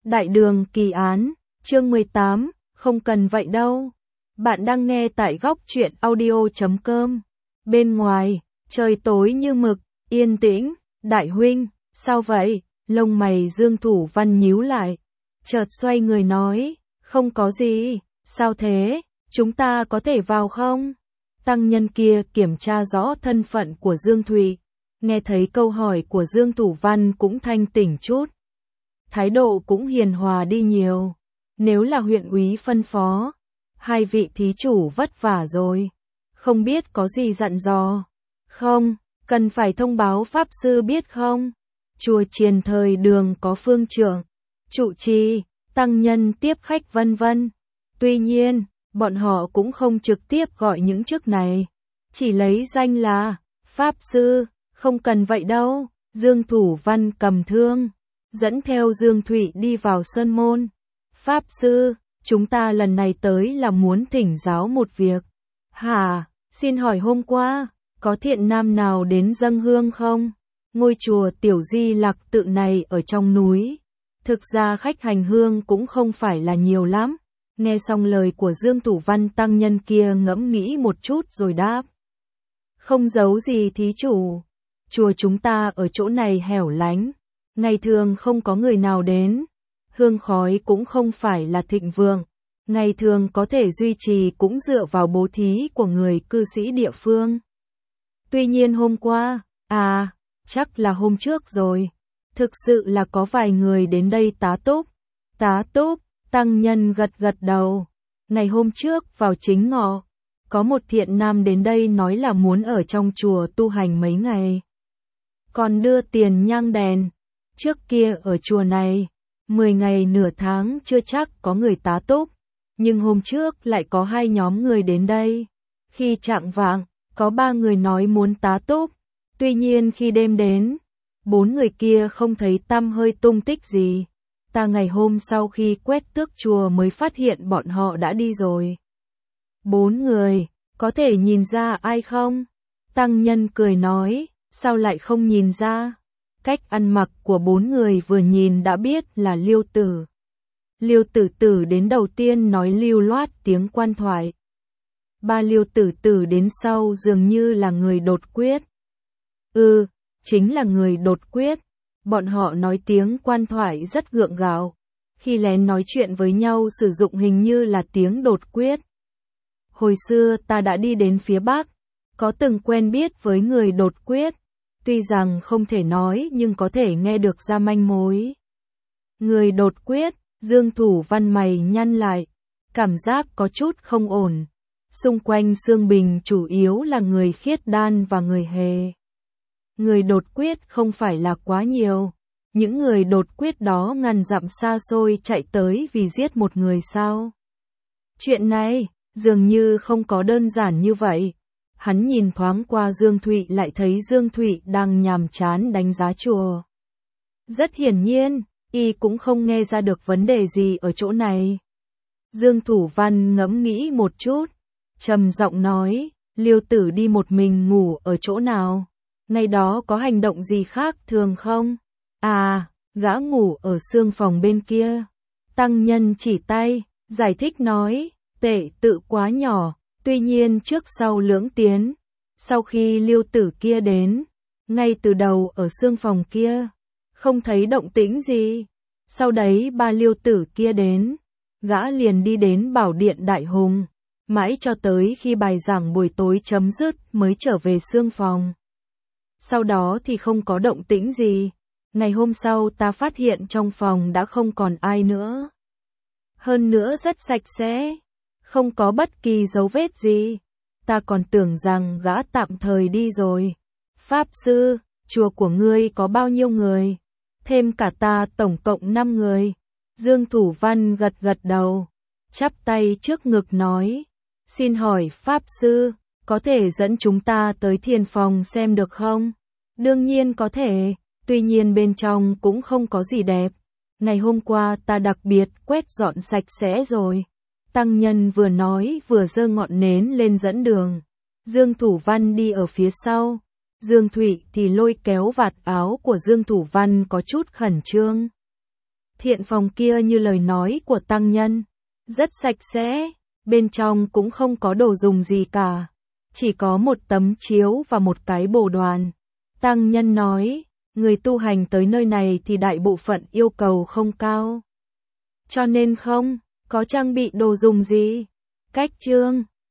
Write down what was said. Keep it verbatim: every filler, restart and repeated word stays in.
Đại đường kỳ án, chương mười tám, không cần vậy đâu. Bạn đang nghe tại góc truyện audio chấm com. Bên ngoài, trời tối như mực, yên tĩnh. Đại huynh, sao vậy? Lông mày Dương Thủ Văn nhíu lại. Chợt xoay người nói, không có gì, sao thế, chúng ta có thể vào không? Tăng nhân kia kiểm tra rõ thân phận của Dương Thụy. Nghe thấy câu hỏi của Dương Thủ Văn cũng thanh tỉnh chút. Thái độ cũng hiền hòa đi nhiều. Nếu là huyện úy phân phó, hai vị thí chủ vất vả rồi. Không biết có gì dặn dò? Không, cần phải thông báo pháp sư biết không? Chùa Chiền thời đường có phương trưởng, trụ trì, tăng nhân tiếp khách vân vân. Tuy nhiên, bọn họ cũng không trực tiếp gọi những chức này. Chỉ lấy danh là pháp sư, không cần vậy đâu. Dương Thủ Văn cầm thương, dẫn theo Dương Thụy đi vào sơn môn. Pháp sư, chúng ta lần này tới là muốn thỉnh giáo một việc. Hả, xin hỏi hôm qua, có thiện nam nào đến dâng hương không? Ngôi chùa Tiểu Di Lặc Tự này ở trong núi. Thực ra khách hành hương cũng không phải là nhiều lắm. Nghe xong lời của Dương Thủ Văn, tăng nhân kia ngẫm nghĩ một chút rồi đáp. Không giấu gì thí chủ. Chùa chúng ta ở chỗ này hẻo lánh. Ngày thường không có người nào đến. Hương khói cũng không phải là thịnh vượng. Ngày thường có thể duy trì cũng dựa vào bố thí của người cư sĩ địa phương. Tuy nhiên hôm qua, à, chắc là hôm trước rồi. Thực sự là có vài người đến đây tá túc. Tá túc, tăng nhân gật gật đầu. Ngày hôm trước vào chính ngọ, có một thiện nam đến đây nói là muốn ở trong chùa tu hành mấy ngày. Còn đưa tiền nhang đèn. Trước kia ở chùa này, mười ngày nửa tháng chưa chắc có người tá túc. Nhưng hôm trước lại có hai nhóm người đến đây. Khi chạng vạng, có ba người nói muốn tá túc. Tuy nhiên khi đêm đến, bốn người kia không thấy tăm hơi tung tích gì. Ta ngày hôm sau khi quét tước chùa mới phát hiện bọn họ đã đi rồi. Bốn người, có thể nhìn ra ai không? Tăng nhân cười nói, sao lại không nhìn ra? Cách ăn mặc của bốn người vừa nhìn đã biết là Liêu Tử. Liêu Tử Tử đến đầu tiên nói lưu loát tiếng quan thoại. Ba Liêu Tử Tử đến sau dường như là người đột quyết. Ừ, chính là người đột quyết. Bọn họ nói tiếng quan thoại rất gượng gạo. Khi lén nói chuyện với nhau sử dụng hình như là tiếng đột quyết. Hồi xưa ta đã đi đến phía Bắc, có từng quen biết với người đột quyết. Tuy rằng không thể nói nhưng có thể nghe được ra manh mối. Người đột quyết, Dương Thủ Văn mày nhăn lại, cảm giác có chút không ổn. Xung quanh Xương Bình chủ yếu là người khiết đan và người hề. Người đột quyết không phải là quá nhiều. Những người đột quyết đó ngàn dặm xa xôi chạy tới vì giết một người sao? Chuyện này, dường như không có đơn giản như vậy. Hắn nhìn thoáng qua Dương Thụy lại thấy Dương Thụy đang nhàm chán đánh giá chùa. Rất hiển nhiên, y cũng không nghe ra được vấn đề gì ở chỗ này. Dương Thủ Văn ngẫm nghĩ một chút, trầm giọng nói, Liêu Tử đi một mình ngủ ở chỗ nào? Ngày đó có hành động gì khác thường không? À, gã ngủ ở xương phòng bên kia. Tăng nhân chỉ tay, giải thích nói, tệ tự quá nhỏ. Tuy nhiên trước sau lưỡng tiến, sau khi Liêu Tử kia đến, ngay từ đầu ở xương phòng kia, không thấy động tĩnh gì. Sau đấy ba Liêu Tử kia đến, gã liền đi đến Bảo Điện Đại Hùng, mãi cho tới khi bài giảng buổi tối chấm dứt mới trở về xương phòng. Sau đó thì không có động tĩnh gì. Ngày hôm sau ta phát hiện trong phòng đã không còn ai nữa. Hơn nữa rất sạch sẽ. Không có bất kỳ dấu vết gì. Ta còn tưởng rằng gã tạm thời đi rồi. Pháp sư, chùa của ngươi có bao nhiêu người? Thêm cả ta tổng cộng năm người. Dương Thủ Văn gật gật đầu. Chắp tay trước ngực nói. Xin hỏi Pháp sư, có thể dẫn chúng ta tới thiền phòng xem được không? Đương nhiên có thể, tuy nhiên bên trong cũng không có gì đẹp. Ngày hôm qua ta đặc biệt quét dọn sạch sẽ rồi. Tăng nhân vừa nói vừa giơ ngọn nến lên dẫn đường. Dương Thủ Văn đi ở phía sau. Dương Thụy thì lôi kéo vạt áo của Dương Thủ Văn có chút khẩn trương. Thiện phòng kia như lời nói của tăng nhân, rất sạch sẽ, bên trong cũng không có đồ dùng gì cả, chỉ có một tấm chiếu và một cái bồ đoàn. Tăng nhân nói, người tu hành tới nơi này thì đại bộ phận yêu cầu không cao, cho nên không có trang bị đồ dùng gì. Cách chương